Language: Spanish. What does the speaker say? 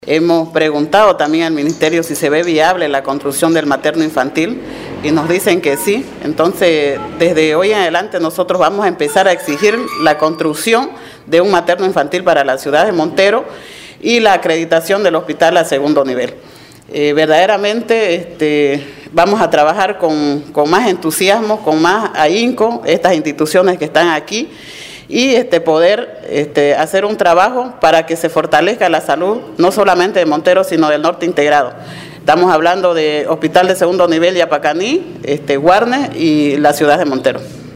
Hemos preguntado también al Ministerio si se ve viable la construcción del materno infantil y nos dicen que sí. Entonces, desde hoy en adelante nosotros vamos a empezar a exigir la construcción de un materno infantil para la ciudad de Montero y la acreditación del hospital a segundo nivel. Verdaderamente vamos a trabajar con más entusiasmo, con más ahínco estas instituciones que están aquí y poder hacer un trabajo para que se fortalezca la salud, no solamente de Montero, sino del norte integrado. Estamos hablando de Hospital de Segundo Nivel Yapacaní, Guarne y la ciudad de Montero.